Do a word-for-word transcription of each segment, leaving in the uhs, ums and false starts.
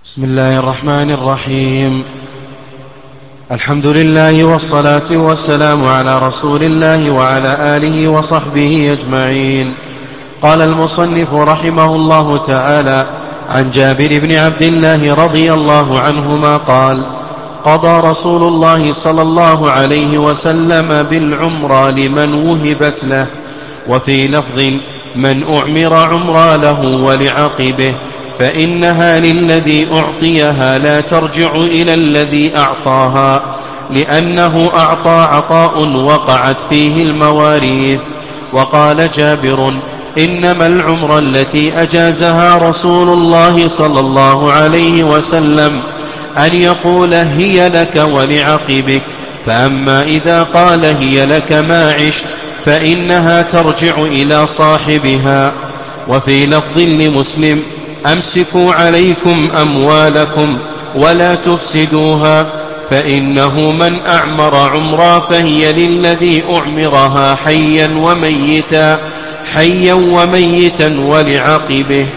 بسم الله الرحمن الرحيم. الحمد لله والصلاة والسلام على رسول الله وعلى آله وصحبه أجمعين. قال المصنف رحمه الله تعالى: عن جابر بن عبد الله رضي الله عنهما قال: قضى رسول الله صلى الله عليه وسلم بالعمرة لمن وهبت له، وفي لفظ: من أعمر عمرا له ولعقبه، فإنها للذي أعطيها لا ترجع إلى الذي أعطاها، لأنه أعطى عطاء وقعت فيه المواريث. وقال جابر: إنما العمرة التي أجازها رسول الله صلى الله عليه وسلم أن يقول هي لك ولعقبك، فأما إذا قال هي لك ما عشت فإنها ترجع إلى صاحبها. وفي لفظ لمسلم: أمسكوا عليكم أموالكم ولا تفسدوها، فإنه من أعمر عمرا فهي للذي أعمرها حيا وميتا حيا وميتا ولعقبه.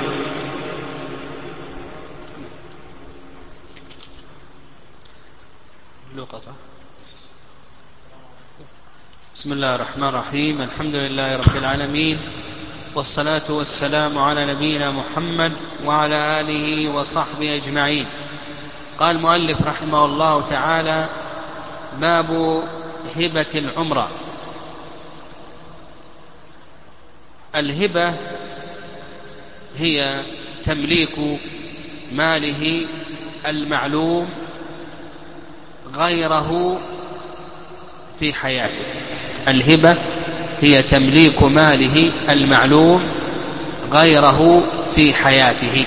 بسم الله الرحمن الرحيم. الحمد لله رب العالمين، والصلاة والسلام على نبينا محمد وعلى آله وصحبه أجمعين. قال المؤلف رحمه الله تعالى: باب هبة العمرة. الهبة هي تمليك ماله المعلوم غيره في حياته. الهبة هي تمليك ماله المعلوم غيره في حياته.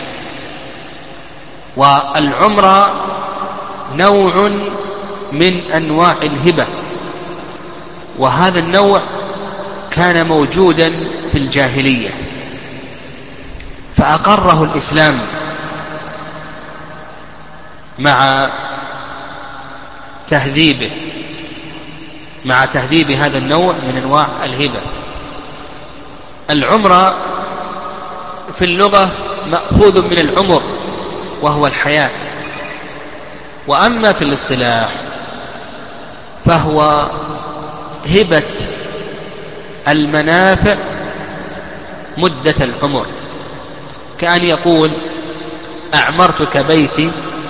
والعمرة نوع من أنواع الهبة، وهذا النوع كان موجودا في الجاهلية، فأقره الإسلام مع تهذيبه مع تهذيب هذا النوع من أنواع الهبة. العمرة في اللغة مأخوذ من العمر وهو الحياة، وأما في الاصطلاح فهو هبة المنافع مدة العمر، كأن يقول: أعمرتك بيتي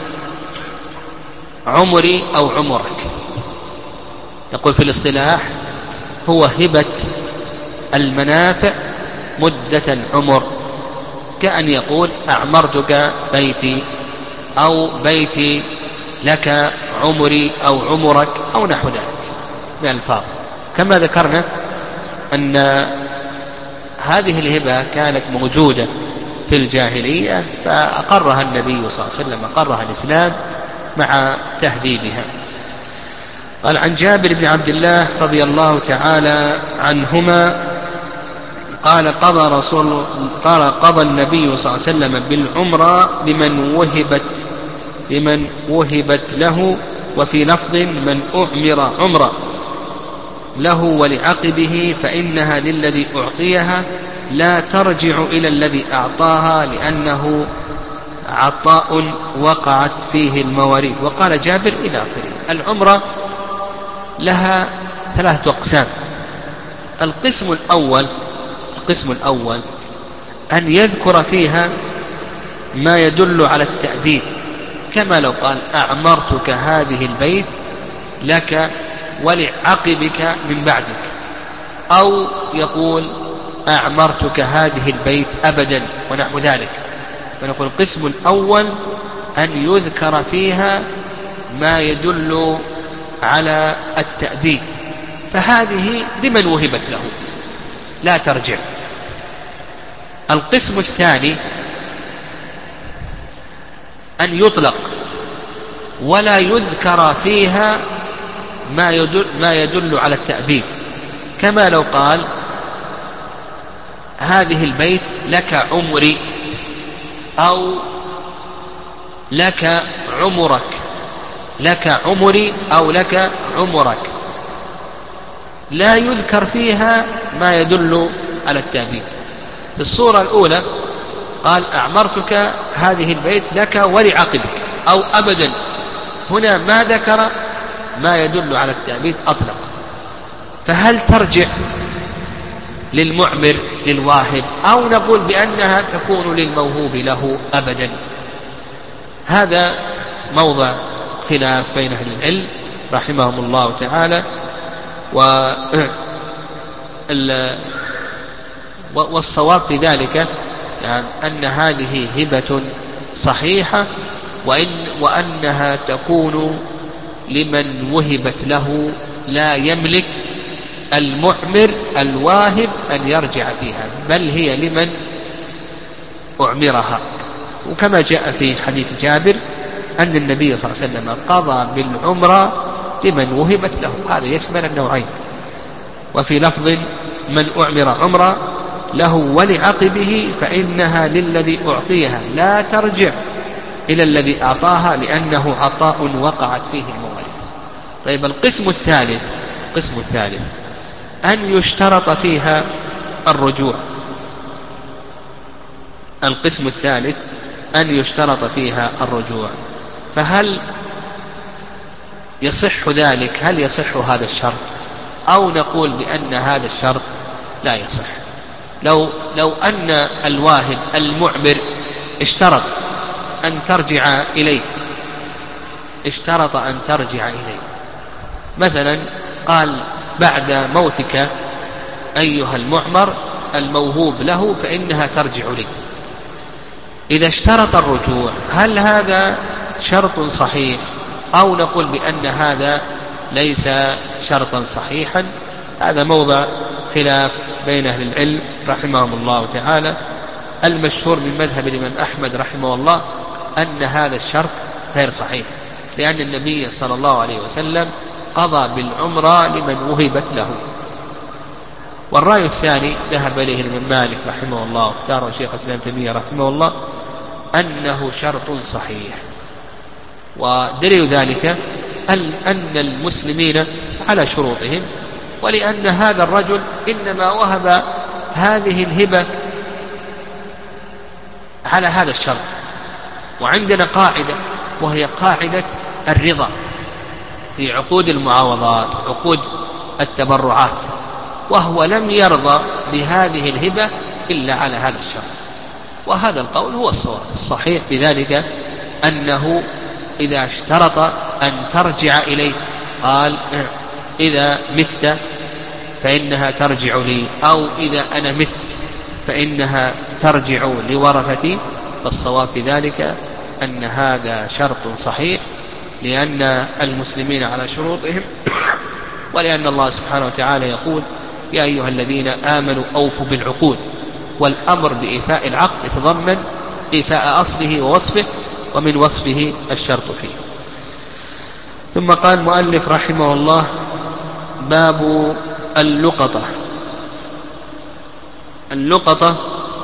عمري أو عمرك. يقول في الاصطلاح هو هبة المنافع مدة العمر، كأن يقول: أعمرتك بيتي أو بيتي لك عمري أو عمرك أو نحو ذلك من الألفاظ. كما ذكرنا أن هذه الهبة كانت موجودة في الجاهلية، فأقرها النبي صلى الله عليه وسلم، أقرها الإسلام مع تهذيبها. قال: عن جابر بن عبد الله رضي الله تعالى عنهما قال: قضى رسول قال قضى النبي صلى الله عليه وسلم بالعمرة لمن وهبت لمن وهبت له، وفي لفظ: من أعمر عمرة له ولعقبه، فإنها للذي أعطيها لا ترجع إلى الذي أعطاها، لأنه عطاء وقعت فيه المواريث. وقال جابر إلى آخره. العمرة لها ثلاثة أقسام. القسم الأول القسم الأول أن يذكر فيها ما يدل على التأبيد، كما لو قال: أعمرتك هذه البيت لك ولعقبك من بعدك، أو يقول: أعمرتك هذه البيت أبدا ونحو ذلك. ونقول القسم الأول أن يذكر فيها ما يدل على التأبيد، فهذه لمن وهبت له لا ترجع. القسم الثاني أن يطلق ولا يذكر فيها ما يدل, ما يدل على التأبيد، كما لو قال: هذه البيت لك عمري أو لك عمرك لك عمري أو لك عمرك، لا يذكر فيها ما يدل على التأبيد. في الصورة الأولى قال أعمرتك هذه البيت لك ولعقبك أو أبدا. هنا ما ذكر ما يدل على التأبيد أطلق. فهل ترجع للمعمر للواهب أو نقول بأنها تكون للموهوب له أبدا؟ هذا موضع خلاف بين أهل العلم رحمهم الله تعالى. والصواب في ذلك يعني أن هذه هبة صحيحة، وإن وأنها تكون لمن وهبت له، لا يملك المعمر الواهب أن يرجع فيها، بل هي لمن أعمرها. وكما جاء في حديث جابر أن النبي صلى الله عليه وسلم قضى بالعمرة لمن وهبت له، هذا يشمل النوعين. وفي لفظ من أعمر عمرة له ولعقبه فإنها للذي أعطيها لا ترجع إلى الذي أعطاها، لأنه عطاء وقعت فيه المواريث. طيب القسم الثالث القسم الثالث أن يشترط فيها الرجوع. القسم الثالث أن يشترط فيها الرجوع. فهل يصح ذلك؟ هل يصح هذا الشرط أو نقول بأن هذا الشرط لا يصح؟ لو, لو أن الواهب المعمر اشترط أن ترجع إليه اشترط أن ترجع إليه مثلا قال بعد موتك أيها المعمر الموهوب له فإنها ترجع لي، إذا اشترط الرجوع هل هذا شرط صحيح أو نقول بأن هذا ليس شرطا صحيحا؟ هذا موضع خلاف بين أهل العلم رحمهم الله تعالى. المشهور من مذهب الإمام أحمد رحمه الله أن هذا الشرط غير صحيح، لأن النبي صلى الله عليه وسلم قضى بالعمرة لمن وهبت له. والرأي الثاني ذهب إليه الإمام مالك رحمه الله واختاره شيخ الإسلام ابن تيمية رحمه الله أنه شرط صحيح. ودليل ذلك أن المسلمين على شروطهم، ولأن هذا الرجل إنما وهب هذه الهبة على هذا الشرط. وعندنا قاعدة وهي قاعدة الرضا في عقود المعاوضات عقود التبرعات، وهو لم يرضى بهذه الهبة إلا على هذا الشرط. وهذا القول هو الصواب. الصحيح بذلك أنه إذا اشترط أن ترجع إليه قال إذا مت فإنها ترجع لي، أو إذا أنا مت فإنها ترجع لورثتي، فالصواب في ذلك أن هذا شرط صحيح، لأن المسلمين على شروطهم، ولأن الله سبحانه وتعالى يقول يا أيها الذين آمنوا أوفوا بالعقود. والأمر بإيفاء العقد يتضمن إيفاء أصله ووصفه، ومن وصفه الشرط فيه. ثم قال المؤلف رحمه الله باب اللقطة. اللقطة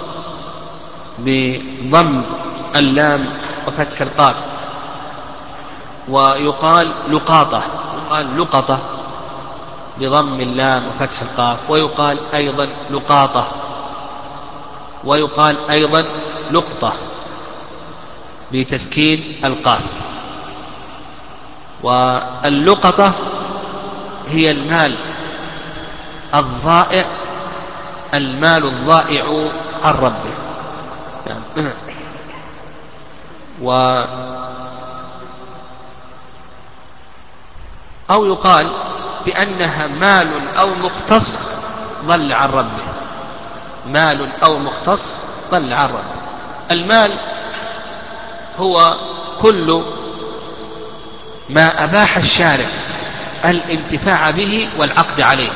بضم اللام وفتح القاف، ويقال لقاطة، يقال لقطة بضم اللام وفتح القاف، ويقال أيضا لقاطة، ويقال أيضا لقطة بتسكين القاف. واللقطة هي المال الضائع، المال الضائع عن ربه. و أو يقال بأنها مال أو مختص ضل عن ربه، مال أو مختص ضل عن ربه. المال هو كل ما أباح الشارع الانتفاع به والعقد عليه،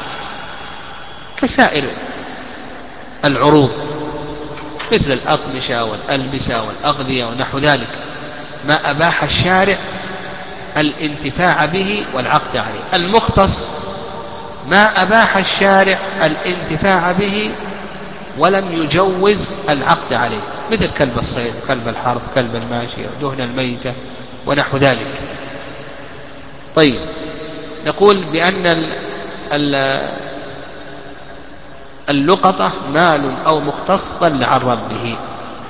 كسائر العروض مثل الأقمشة والألبسة والأغذية ونحو ذلك، ما أباح الشارع الانتفاع به والعقد عليه. المختص ما أباح الشارع الانتفاع به ولم يجوز العقد عليه، مثل كلب الصيد، كلب الحرث، كلب الماشية، دهن الميتة ونحو ذلك. طيب، نقول بأن اللقطة مال أو مختص ضل عن ربه.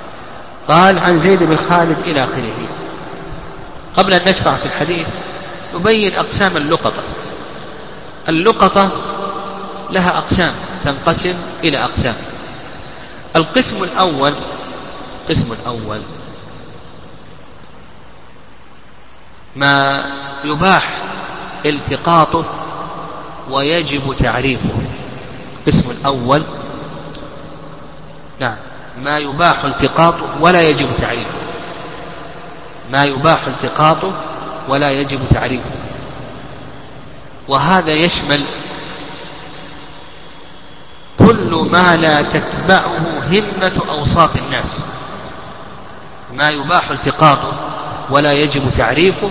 قال عن زيد بن خالد إلى آخره. قبل أن نشرع في الحديث نبين أقسام اللقطة. اللقطة لها أقسام تنقسم إلى أقسام. القسم الأول القسم الأول ما يباح التقاطه ويجب تعريفه. القسم الأول نعم ما يباح التقاطه ولا يجب تعريفه. ما يباح التقاطه ولا يجب تعريفه، وهذا يشمل كل ما لا تتبعه همة أوساط الناس. ما يباح التقاطه ولا يجب تعريفه،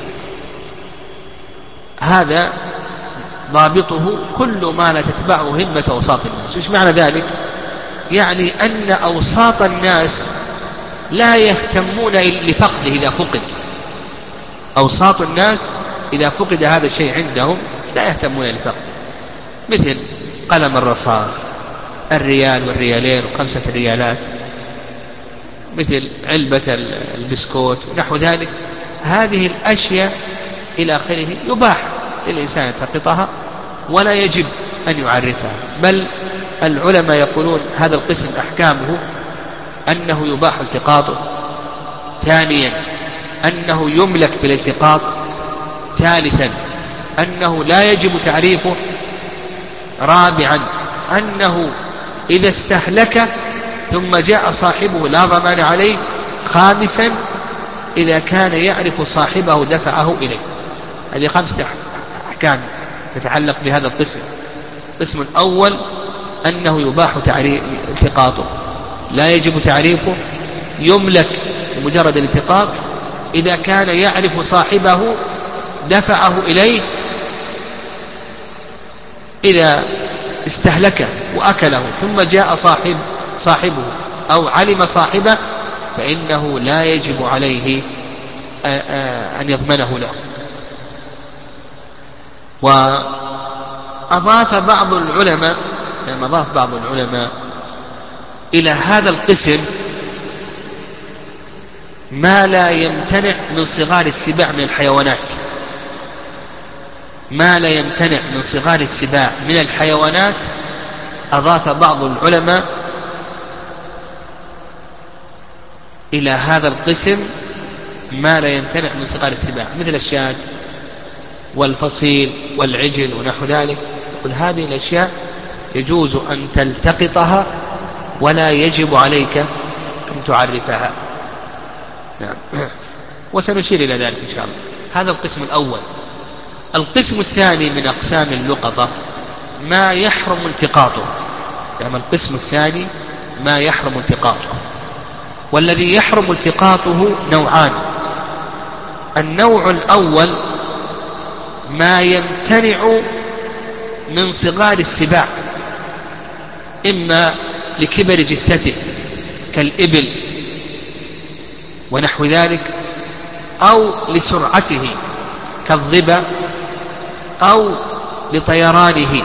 هذا ضابطه كل ما لا تتبعه همة أوساط الناس. وش معنى ذلك؟ يعني أن أوساط الناس لا يهتمون لفقده إذا فقد. أوساط الناس إذا فقد هذا الشيء عندهم لا يهتمون لفقده، مثل قلم الرصاص، الريال والريالين وخمسة الريالات، مثل علبة البسكوت ونحو ذلك. هذه الأشياء إلى آخره يباح للإنسان يلتقطها ولا يجب أن يعرفها، بل العلماء يقولون هذا القسم أحكامه أنه يباح التقاطه، ثانيا أنه يملك بالالتقاط، ثالثا أنه لا يجب تعريفه، رابعا أنه إذا استهلك ثم جاء صاحبه لا ضمان عليه، خامسا إذا كان يعرف صاحبه دفعه إليه. هذه خمسة أحكام تتعلق بهذا القسم. القسم الأول أنه يباح التقاطه، لا يجب تعريفه، يملك بمجرد الالتقاط، إذا كان يعرف صاحبه دفعه إليه، إذا استهلكه وأكله ثم جاء صاحب صاحبه أو علم صاحبه فإنه لا يجب عليه أن يضمنه له. وأضاف بعض العلماء يعني أضاف بعض العلماء إلى هذا القسم ما لا يمتنع من صغار السباع من الحيوانات. ما لا يمتنع من صغار السباع من الحيوانات أضاف بعض العلماء إلى هذا القسم ما لا يمتنع من صغار السباع، مثل الشاة والفصيل والعجل ونحو ذلك. يقول هذه الأشياء يجوز أن تلتقطها ولا يجب عليك أن تعرفها. نعم. وسنشير إلى ذلك إن شاء الله. هذا القسم الأول. القسم الثاني من أقسام اللقطة ما يحرم التقاطه. يعني القسم الثاني ما يحرم التقاطه، والذي يحرم التقاطه نوعان. النوع الأول ما يمتنع من صغار السباع، إما لكبر جثته كالإبل ونحو ذلك، أو لسرعته كالظبا، أو لطيرانه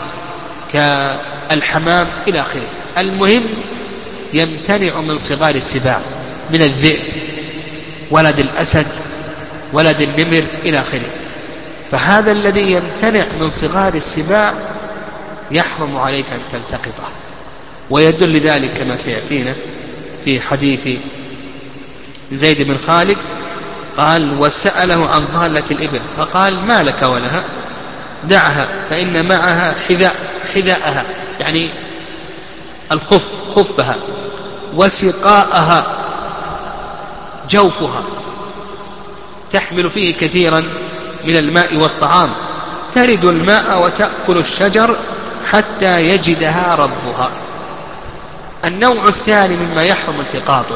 كالحمام إلى آخره. المهم يمتنع من صغار السباع، من الذئب، ولد الأسد، ولد النمر إلى آخره. فهذا الذي يمتنع من صغار السباع يحرم عليك أن تلتقطه. ويدل لذلك كما سيأتينا في حديث زيد بن خالد، قال وسأله عن ضالة الإبل فقال ما لك ولها، دعها فإن معها حذاء حذاءها يعني الخف خفها، وسقاءها جوفها، تحمل فيه كثيرا من الماء والطعام، ترد الماء وتأكل الشجر حتى يجدها ربها. النوع الثاني مما يحرم التقاطه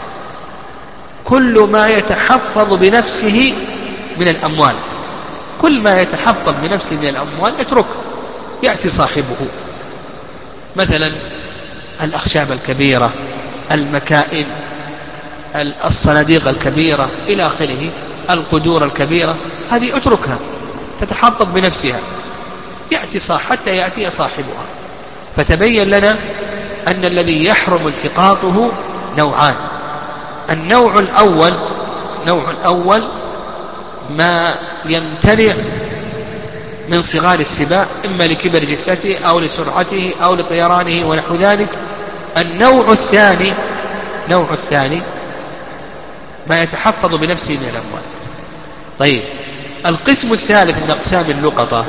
كل ما يتحفظ بنفسه من الأموال. كل ما يتحفظ بنفسه من الأموال اتركه، يأتي صاحبه، مثلا الأخشاب الكبيرة، المكائن، الصناديق الكبيرة إلى آخره، القدور الكبيرة، هذه اتركها تتحفظ بنفسها، يأتي صاح حتى يأتي صاحبها. فتبين لنا أن الذي يحرم التقاطه نوعان: النوع الأول النوع الأول ما يمتنع من صغار السباع إما لكبر جثته أو لسرعته أو لطيرانه ونحو ذلك. النوع الثاني نوع الثاني ما يتحفظ بنفسه من الأموال. طيب، القسم الثالث من أقسام اللقطة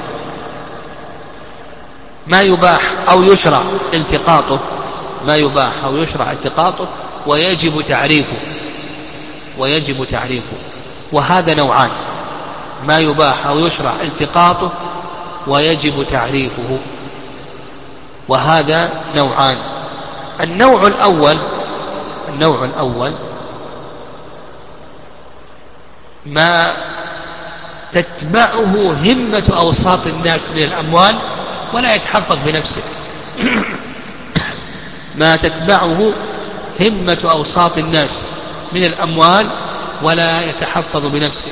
ما يباح أو يشرع التقاطه ما يباح أو يشرع التقاطه ويجب تعريفه ويجب تعريفه وهذا نوعان: ما يباح أو يشرع التقاطه ويجب تعريفه وهذا نوعان. النوع الأول النوع الأول ما تتبعه همة أوساط الناس من الأموال ولا يتحفظ بنفسه ما تتبعه همة أوساط الناس من الأموال ولا يتحفظ بنفسه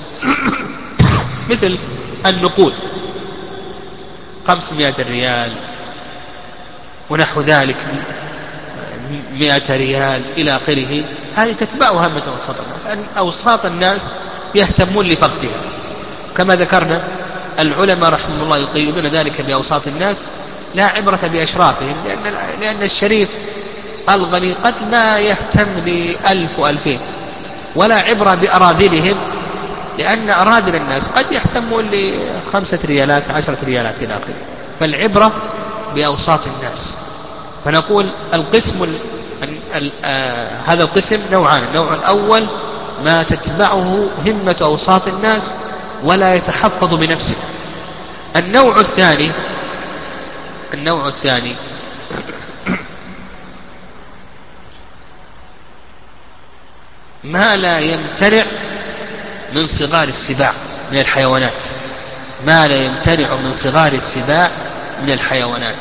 مثل النقود خمسمائة ريال ونحو ذلك، مائة ريال إلى آخره. هذه تتبعها همة أوساط الناس. أن أوساط الناس يهتمون لفقدها، كما ذكرنا العلماء رحمه الله يقيدون ذلك بأوساط الناس لا عبرة بأشرافهم، لأن, لأن الشريف الغني قد ما يهتم لألف وألفين، ولا عبرة بأراذلهم، لأن أراذل الناس قد يهتمون لخمسة ريالات عشرة ريالات إلى آخره. فالعبرة بأوساط الناس. فنقول القسم ال ال آه هذا القسم نوعان: النوع الأول ما تتبعه همة أوساط الناس ولا يتحفظ بنفسه. النوع الثاني النوع الثاني ما لا يمتنع من صغار السباع من الحيوانات ما لا يمتنع من صغار السباع من الحيوانات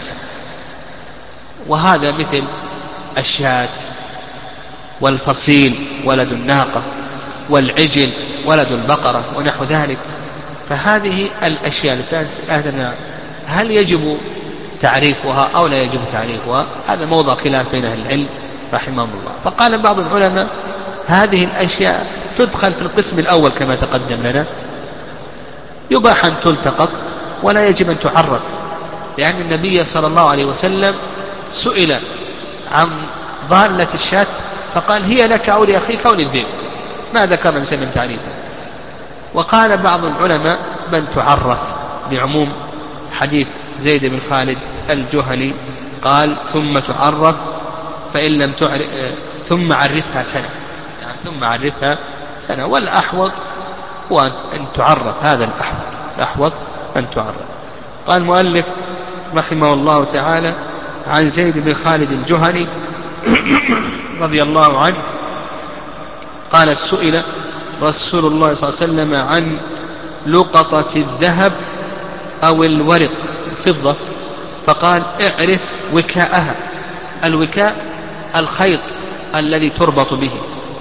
وهذا مثل الشاة والفصيل ولد الناقة والعجل ولد البقرة ونحو ذلك. فهذه الأشياء التي هل يجب تعريفها أو لا يجب تعريفها؟ هذا موضع خلاف بين أهل العلم رحمهم الله. فقال بعض العلماء هذه الأشياء تدخل في القسم الأول كما تقدم لنا، يباح أن تلتقط ولا يجب أن تعرف، لأن النبي صلى الله عليه وسلم سئل عن ضالة الشاة فقال هي لك أو لأخيك أو للذئب، ما ذكر النبي صلى الله عليه وسلم تعريفها. وقال بعض العلماء بل تعرف بعموم حديث زيد بن خالد الجهني قال ثم تعرف فإن لم تعرف ثم عرفها سنة، يعني ثم عرفها سنة. والأحوط هو أن تعرف، هذا الأحوط الأحوط أن تعرف. قال المؤلف رحمه الله تعالى عن زيد بن خالد الجهني رضي الله عنه قال سئل رسول الله صلى الله عليه وسلم عن لقطة الذهب أو الورق الفضة فقال اعرف وكاءها. الوكاء الخيط الذي تربط به،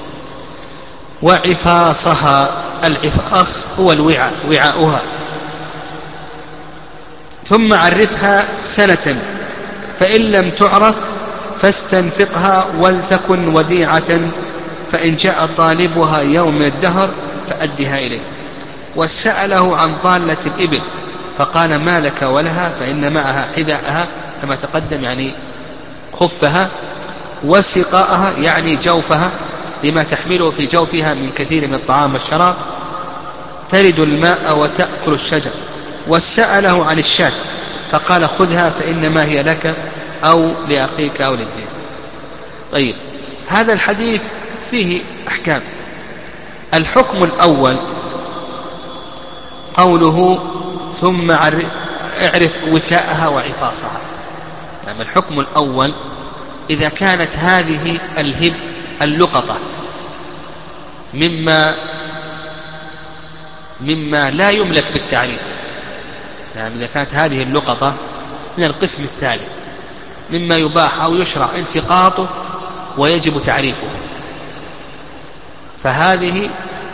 وعفاصها العفاص هو الوعاء وعاؤها، ثم عرفها سنة فإن لم تعرف فاستنفقها ولتكن وديعة فإن جاء طالبها يوم من الدهر فأدها إليه. وسأله عن ضالة الإبل فقال ما لك ولها فإن معها حذاءها كما تقدم يعني خفها، وسقاءها يعني جوفها لما تحمله في جوفها من كثير من الطعام والشراب، ترد الماء وتأكل الشجر. وسأله عن الشاة فقال خذها فإنما هي لك أو لأخيك أو للدين. طيب، هذا الحديث فيه أحكام. الحكم الأول قوله ثم اعرف وكاءها وعفاصها. يعني الحكم الأول إذا كانت هذه الهب اللقطة مما مما لا يملك بالتعريف، يعني إذا كانت هذه اللقطة من القسم الثالث مما يباح أو يشرع التقاطه ويجب تعريفه، فهذه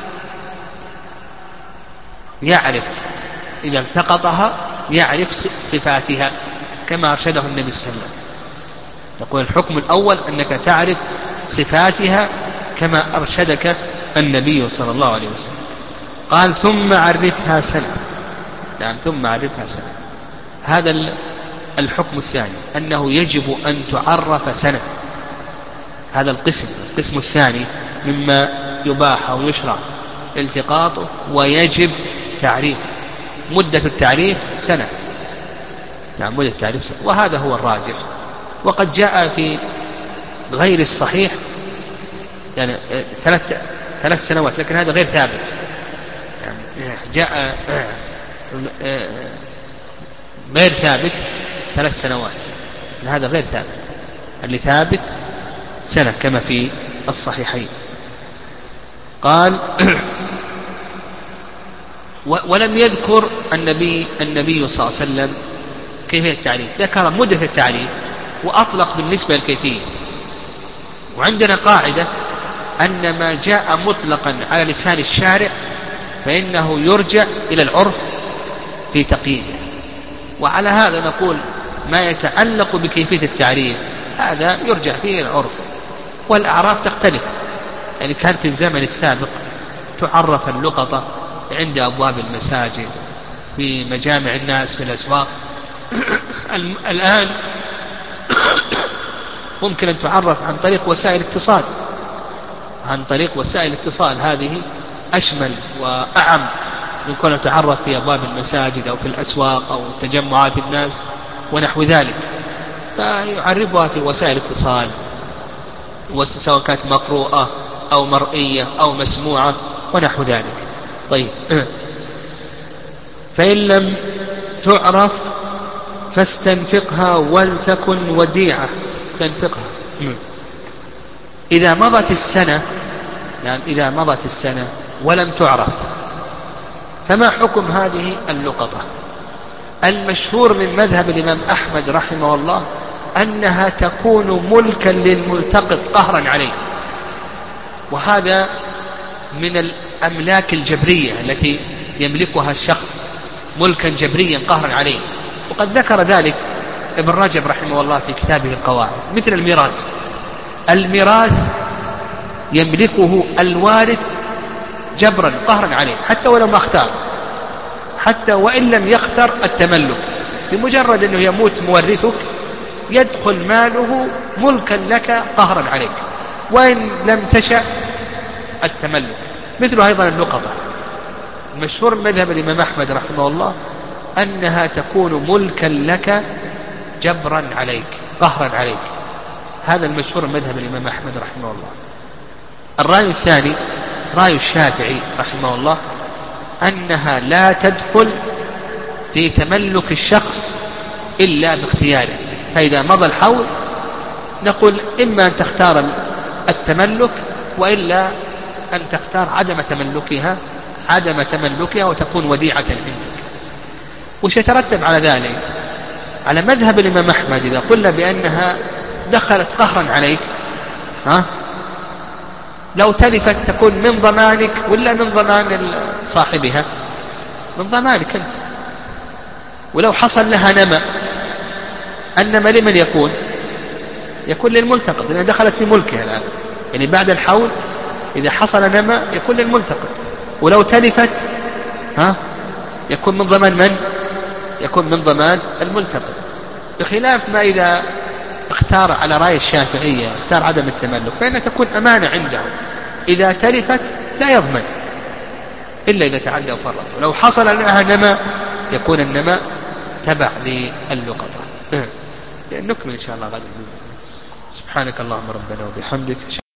يعرف إذا التقطها يعرف صفاتها كما أرشده النبي صلى الله عليه وسلم. نقول الحكم الأول أنك تعرف صفاتها كما أرشدك النبي صلى الله عليه وسلم. قال ثم عرفها سنة. نعم ثم عرفها سنة. هذا الحكم الثاني أنه يجب أن تعرف سنة. هذا القسم القسم الثاني مما يباح أو يشرع التقاطه ويجب تعريفه. مدة التعريف سنة. يعني مدة التعريف سنة، وهذا هو الراجح. وقد جاء في غير الصحيح يعني ثلاث ثلاث سنوات، لكن هذا غير ثابت. يعني جاء غير ثابت ثلاث سنوات، لكن هذا غير ثابت. اللي ثابت سنة كما في الصحيحين. قال ولم يذكر النبي النبي صلى الله عليه وسلم كيفية التعريف، ذكر مدة التعريف وأطلق بالنسبة للكيفية. وعندنا قاعدة أن ما جاء مطلقا على لسان الشارع فإنه يرجع إلى العرف في تقييده. وعلى هذا نقول ما يتعلق بكيفية التعريف هذا يرجع فيه إلى العرف، والأعراف تختلف. يعني كان في الزمن السابق تعرف اللقطة عند أبواب المساجد في مجامع الناس في الأسواق. الآن ممكن أن تعرف عن طريق وسائل اتصال عن طريق وسائل اتصال هذه أشمل وأعم من كون تعرف في أبواب المساجد أو في الأسواق أو تجمعات الناس ونحو ذلك. فيعرفها في وسائل اتصال، سواء كانت مقروءة أو مرئية أو مسموعة ونحو ذلك. طيب فإن لم تعرف فاستنفقها ولتكن وديعة. استنفقها إذا مضت السنة، يعني إذا مضت السنة ولم تعرف، فما حكم هذه اللقطة؟ المشهور من مذهب الإمام أحمد رحمه الله أنها تكون ملكا للملتقط قهرا عليه، وهذا من الأملاك الجبرية التي يملكها الشخص ملكا جبريا قهرا عليه. وقد ذكر ذلك ابن رجب رحمه الله في كتابه القواعد. مثل الميراث، الميراث يملكه الوارث جبرا قهرا عليه حتى ولو ما اختار، حتى وإن لم يختر التملك، بمجرد أنه يموت مورثك يدخل ماله ملكا لك قهرا عليك وإن لم تشأ التملك. مثل أيضا اللقطة، مشهور مذهب الإمام أحمد رحمه الله أنها تكون ملكا لك جبرا عليك قهرا عليك. هذا المشهور مذهب الإمام أحمد رحمه الله. الرأي الثاني رأي الشافعي رحمه الله أنها لا تدخل في تملك الشخص إلا باختياره. فإذا مضى الحول نقول إما أن تختار التملك وإلا أن تختار عدم تملكها عدم تملكها وتكون وديعة عندك. وش يترتب على ذلك؟ على مذهب الإمام أحمد إذا قلنا بأنها دخلت قهرا عليك، ها؟ لو تلفت تكون من ضمانك ولا من ضمان صاحبها؟ من ضمانك أنت. ولو حصل لها نمى، النمى لمن يكون؟ يكون للملتقط لأنها دخلت في ملكها الآن. يعني بعد الحول إذا حصل نمى يكون للملتقط. ولو تلفت ها يكون من ضمان من؟ يكون من ضمان الملتقط، بخلاف ما إذا اختار على رأي الشافعية اختار عدم التملك فإنها تكون أمانة عنده. إذا تلفت لا يضمن إلا إذا تعدى وفرط. ولو حصل لها نمى يكون النمى تبع للقطة. نكمل إن شاء الله غدا. سبحانك اللهم ربنا وبحمدك.